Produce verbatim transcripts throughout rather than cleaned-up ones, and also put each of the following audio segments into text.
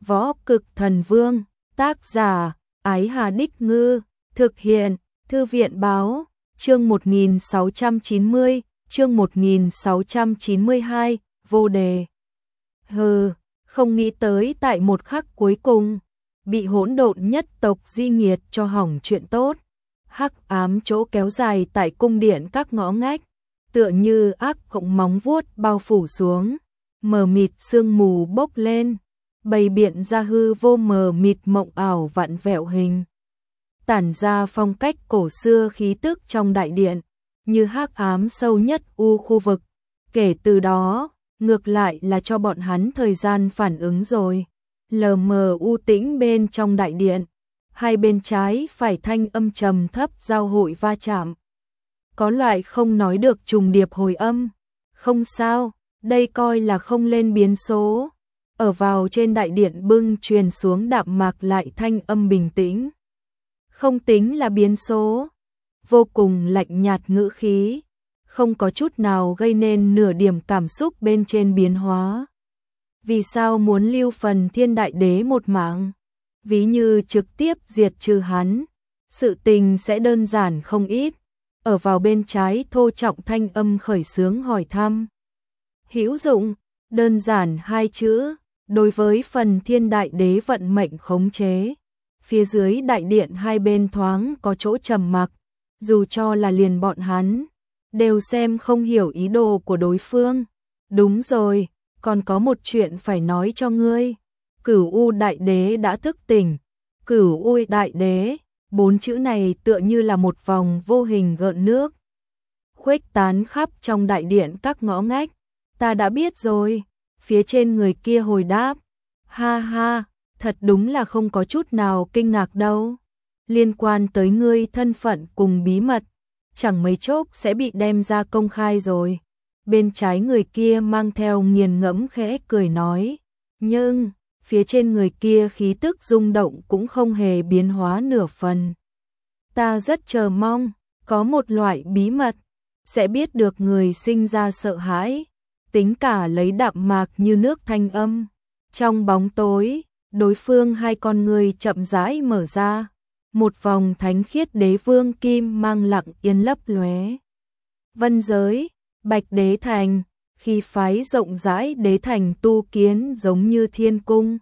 Võ Cực Thần Vương, tác giả, Ái Hà Đích Ngư, thực hiện, Thư viện Báo, chương một nghìn sáu trăm chín mươi, chương một nghìn sáu trăm chín mươi hai, vô đề. Hừ, không nghĩ tới tại một khắc cuối cùng, bị hỗn độn nhất tộc di nghiệt cho hỏng chuyện tốt. Hắc ám chỗ kéo dài tại cung điện các ngõ ngách, tựa như ác cộng móng vuốt bao phủ xuống, mờ mịt sương mù bốc lên, bày biện ra hư vô mờ mịt mộng ảo vặn vẹo hình. Tản ra phong cách cổ xưa khí tức trong đại điện, như hắc ám sâu nhất u khu vực. Kể từ đó, ngược lại là cho bọn hắn thời gian phản ứng rồi. Lờ mờ u tĩnh bên trong đại điện, hai bên trái phải thanh âm trầm thấp giao hội va chạm. Có loại không nói được trùng điệp hồi âm. Không sao, đây coi là không lên biến số. Ở vào trên đại điện bưng truyền xuống đạm mạc lại thanh âm bình tĩnh. Không tính là biến số. Vô cùng lạnh nhạt ngữ khí, không có chút nào gây nên nửa điểm cảm xúc bên trên biến hóa. Vì sao muốn lưu phần thiên đại đế một mạng? Ví như trực tiếp diệt trừ hắn, sự tình sẽ đơn giản không ít. Ở vào bên trái thô trọng thanh âm khởi xướng hỏi thăm. Hữu dụng, đơn giản hai chữ, đối với phần thiên đại đế vận mệnh khống chế. Phía dưới đại điện hai bên thoáng có chỗ trầm mặc, dù cho là liền bọn hắn, đều xem không hiểu ý đồ của đối phương. Đúng rồi, còn có một chuyện phải nói cho ngươi. Cửu U đại đế đã thức tỉnh. Cửu U đại đế, bốn chữ này tựa như là một vòng vô hình gợn nước, khuếch tán khắp trong đại điện các ngõ ngách. Ta đã biết rồi, phía trên người kia hồi đáp. Ha ha, thật đúng là không có chút nào kinh ngạc đâu. Liên quan tới ngươi thân phận cùng bí mật, chẳng mấy chốc sẽ bị đem ra công khai rồi. Bên trái người kia mang theo nghiền ngẫm khẽ cười nói. Nhưng, phía trên người kia khí tức rung động cũng không hề biến hóa nửa phần. Ta rất chờ mong, có một loại bí mật, sẽ biết được người sinh ra sợ hãi, tính cả lấy đạm mạc như nước thanh âm. Trong bóng tối, đối phương hai con người chậm rãi mở ra, một vòng thánh khiết đế vương kim mang lặng yên lấp lóe. Vân giới, Bạch Đế Thành, khi phái rộng rãi đế thành tu kiến giống như thiên cung.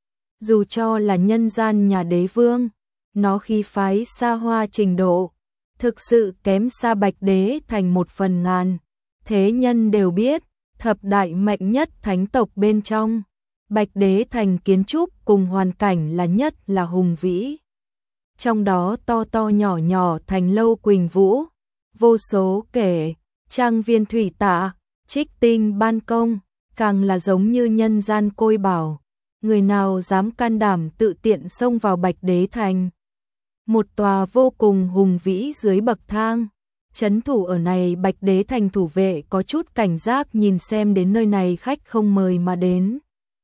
Dù cho là nhân gian nhà đế vương, nó khi phái xa hoa trình độ, thực sự kém xa Bạch Đế Thành một phần ngàn. Thế nhân đều biết, thập đại mạnh nhất thánh tộc bên trong, Bạch Đế Thành kiến trúc cùng hoàn cảnh là nhất là hùng vĩ. Trong đó to to nhỏ nhỏ thành lâu Quỳnh Vũ, vô số kể, trang viên thủy tạ, trích tinh ban công, càng là giống như nhân gian côi bảo. Người nào dám can đảm tự tiện xông vào Bạch Đế Thành? Một tòa vô cùng hùng vĩ dưới bậc thang, trấn thủ ở này Bạch Đế Thành thủ vệ có chút cảnh giác nhìn xem đến nơi này khách không mời mà đến.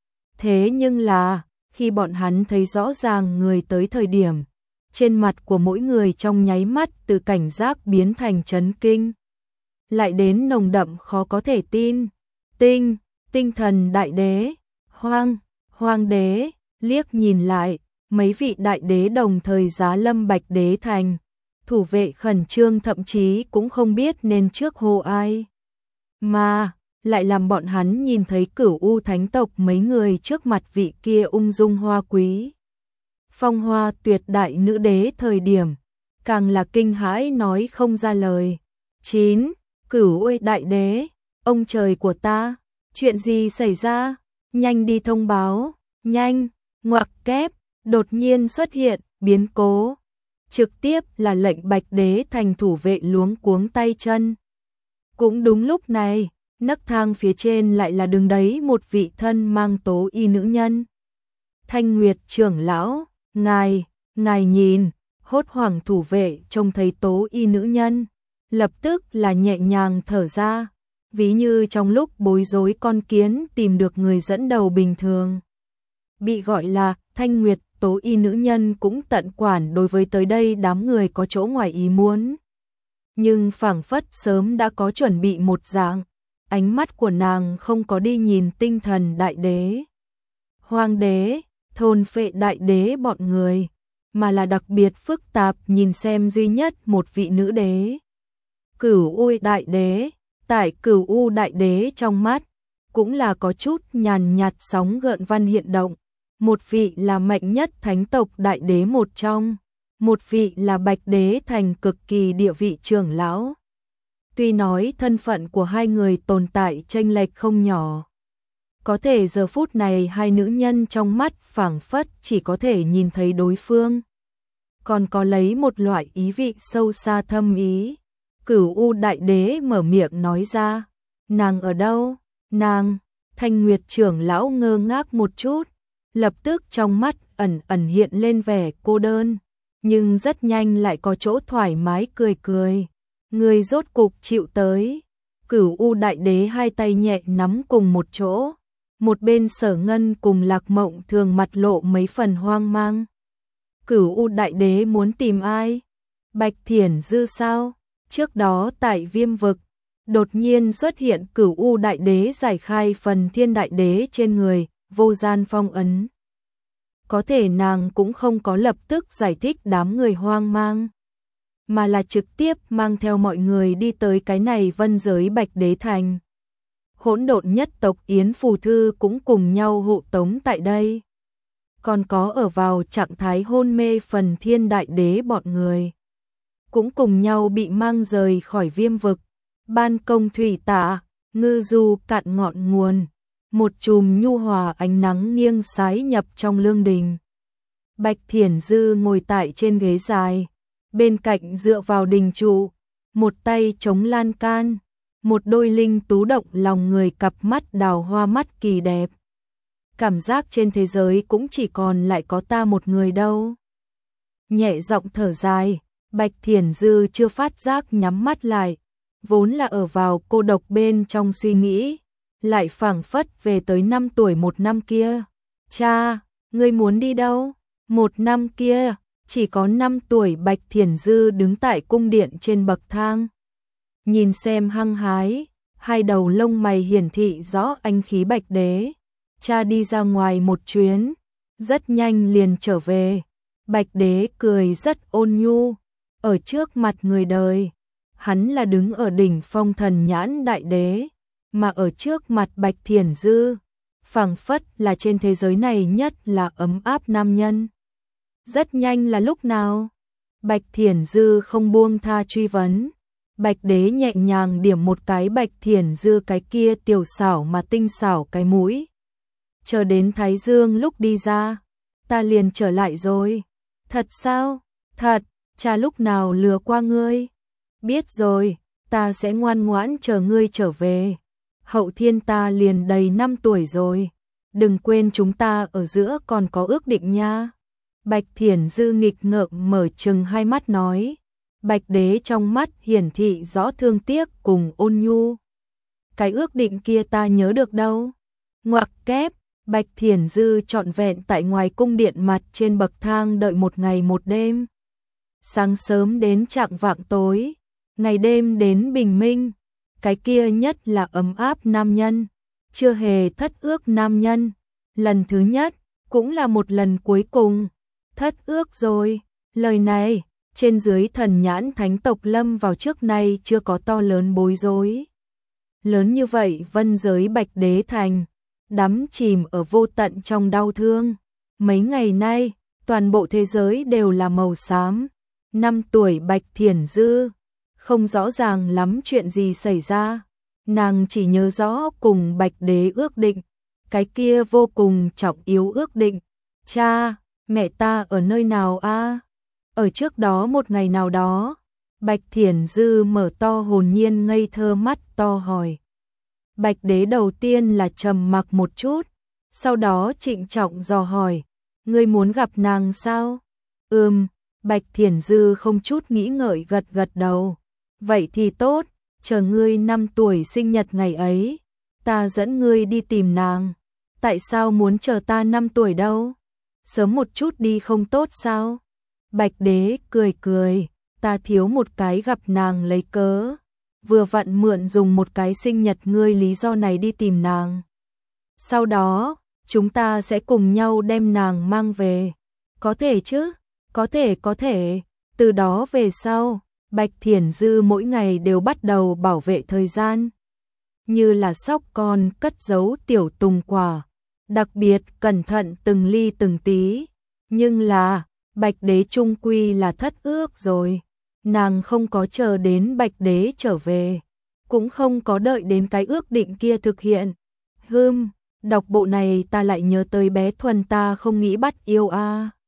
Thế nhưng là, khi bọn hắn thấy rõ ràng người tới thời điểm, trên mặt của mỗi người trong nháy mắt từ cảnh giác biến thành chấn kinh. Lại đến nồng đậm khó có thể tin. Tinh, tinh thần đại đế, hoang, hoang đế, liếc nhìn lại, mấy vị đại đế đồng thời giá lâm Bạch Đế Thành. Thủ vệ khẩn trương thậm chí cũng không biết nên trước hô ai. Mà, lại làm bọn hắn nhìn thấy Cửu U thánh tộc mấy người trước mặt vị kia ung dung hoa quý, phong hoa tuyệt đại nữ đế thời điểm, càng là kinh hãi nói không ra lời. chín. Cửu U đại đế, ông trời của ta, chuyện gì xảy ra? Nhanh đi thông báo, nhanh, ngoặc kép, đột nhiên xuất hiện, biến cố. Trực tiếp là lệnh Bạch Đế Thành thủ vệ luống cuống tay chân. Cũng đúng lúc này, nấc thang phía trên lại là đứng đấy một vị thân mang tố y nữ nhân. Thanh Nguyệt trưởng lão, ngài, ngài nhìn, hốt hoảng thủ vệ trông thấy tố y nữ nhân, lập tức là nhẹ nhàng thở ra, ví như trong lúc bối rối con kiến tìm được người dẫn đầu bình thường. Bị gọi là Thanh Nguyệt tố y nữ nhân cũng tận quản đối với tới đây đám người có chỗ ngoài ý muốn. Nhưng phảng phất sớm đã có chuẩn bị một dạng, ánh mắt của nàng không có đi nhìn tinh thần đại đế. Hoàng đế, thôn phệ đại đế bọn người, mà là đặc biệt phức tạp. Nhìn xem duy nhất một vị nữ đế, Cửu U đại đế, tại Cửu U đại đế trong mắt cũng là có chút nhàn nhạt sóng gợn văn hiện động. Một vị là mạnh nhất thánh tộc đại đế một trong, một vị là Bạch Đế Thành cực kỳ địa vị trưởng lão. Tuy nói thân phận của hai người tồn tại chênh lệch không nhỏ, có thể giờ phút này hai nữ nhân trong mắt phảng phất chỉ có thể nhìn thấy đối phương, còn có lấy một loại ý vị sâu xa thâm ý. Cửu U đại đế mở miệng nói ra, nàng ở đâu? Nàng, Thanh Nguyệt trưởng lão ngơ ngác một chút, lập tức trong mắt ẩn ẩn hiện lên vẻ cô đơn, nhưng rất nhanh lại có chỗ thoải mái cười cười. Người rốt cục chịu tới. Cửu U đại đế hai tay nhẹ nắm cùng một chỗ, một bên Sở Ngân cùng Lạc Mộng Thường mặt lộ mấy phần hoang mang. Cửu U đại đế muốn tìm ai? Bạch Thiển Dư sao? Trước đó tại Viêm vực, đột nhiên xuất hiện Cửu U đại đế giải khai phần Thiên đại đế trên người, vô gian phong ấn. Có thể nàng cũng không có lập tức giải thích đám người hoang mang, mà là trực tiếp mang theo mọi người đi tới cái này vân giới Bạch Đế Thành. Hỗn độn nhất tộc Yến Phù Thư cũng cùng nhau hộ tống tại đây. Còn có ở vào trạng thái hôn mê phần Thiên đại đế bọn người, cũng cùng nhau bị mang rời khỏi Viêm vực. Ban công thủy tạ, ngư du cạn ngọn nguồn, một chùm nhu hòa ánh nắng nghiêng sái nhập trong lương đình. Bạch Thiển Dư ngồi tại trên ghế dài, bên cạnh dựa vào đình trụ, một tay chống lan can, một đôi linh tú động lòng người cặp mắt đào hoa mắt kỳ đẹp. Cảm giác trên thế giới cũng chỉ còn lại có ta một người đâu. Nhẹ giọng thở dài, Bạch Thiển Dư chưa phát giác nhắm mắt lại, vốn là ở vào cô độc bên trong suy nghĩ, lại phảng phất về tới năm tuổi một năm kia. Cha, ngươi muốn đi đâu? Một năm kia, chỉ có năm tuổi Bạch Thiển Dư đứng tại cung điện trên bậc thang. Nhìn xem hăng hái, hai đầu lông mày hiển thị rõ anh khí Bạch Đế. Cha đi ra ngoài một chuyến, rất nhanh liền trở về. Bạch Đế cười rất ôn nhu, ở trước mặt người đời, hắn là đứng ở đỉnh phong thần nhãn đại đế, mà ở trước mặt Bạch Thiển Dư, phảng phất là trên thế giới này nhất là ấm áp nam nhân. Rất nhanh là lúc nào? Bạch Thiển Dư không buông tha truy vấn. Bạch Đế nhẹ nhàng điểm một cái Bạch Thiển Dư cái kia tiểu xảo mà tinh xảo cái mũi. Chờ đến Thái Dương lúc đi ra, ta liền trở lại rồi. Thật sao? Thật, cha lúc nào lừa qua ngươi? Biết rồi, ta sẽ ngoan ngoãn chờ ngươi trở về. Hậu thiên ta liền đầy năm tuổi rồi, đừng quên chúng ta ở giữa còn có ước định nha. Bạch Thiển Dư nghịch ngợm mở trừng hai mắt nói. Bạch Đế trong mắt hiển thị rõ thương tiếc cùng ôn nhu. Cái ước định kia ta nhớ được đâu. Ngoặc kép, Bạch Thiển Dư trọn vẹn tại ngoài cung điện mặt trên bậc thang đợi một ngày một đêm. Sáng sớm đến chạng vạng tối, ngày đêm đến bình minh. Cái kia nhất là ấm áp nam nhân, chưa hề thất ước nam nhân. Lần thứ nhất, cũng là một lần cuối cùng. Thất ước rồi, lời này, trên dưới thần nhãn thánh tộc lâm vào trước nay chưa có to lớn bối rối. Lớn như vậy vân giới Bạch Đế Thành, đắm chìm ở vô tận trong đau thương. Mấy ngày nay, toàn bộ thế giới đều là màu xám. Năm tuổi Bạch Thiển Dư, không rõ ràng lắm chuyện gì xảy ra. Nàng chỉ nhớ rõ cùng Bạch Đế ước định, cái kia vô cùng trọng yếu ước định. Cha, mẹ ta ở nơi nào a? Ở trước đó một ngày nào đó. Bạch Thiển Dư mở to hồn nhiên ngây thơ mắt to hỏi. Bạch Đế đầu tiên là trầm mặc một chút, sau đó trịnh trọng dò hỏi, ngươi muốn gặp nàng sao? Ừm, Bạch Thiển Dư không chút nghĩ ngợi gật gật đầu. Vậy thì tốt, chờ ngươi năm tuổi sinh nhật ngày ấy, ta dẫn ngươi đi tìm nàng. Tại sao muốn chờ ta năm tuổi đâu? Sớm một chút đi không tốt sao? Bạch Đế cười cười, ta thiếu một cái gặp nàng lấy cớ. Vừa vặn mượn dùng một cái sinh nhật ngươi lý do này đi tìm nàng. Sau đó, chúng ta sẽ cùng nhau đem nàng mang về. Có thể chứ? Có thể, có thể. Từ đó về sau, Bạch Thiển Dư mỗi ngày đều bắt đầu bảo vệ thời gian. Như là sóc con cất giấu tiểu tùng quả. Đặc biệt cẩn thận từng ly từng tí. Nhưng là, Bạch Đế trung quy là thất ước rồi. Nàng không có chờ đến Bạch Đế trở về. Cũng không có đợi đến cái ước định kia thực hiện. Hừm, đọc bộ này ta lại nhớ tới bé Thuần ta không nghĩ bắt yêu a.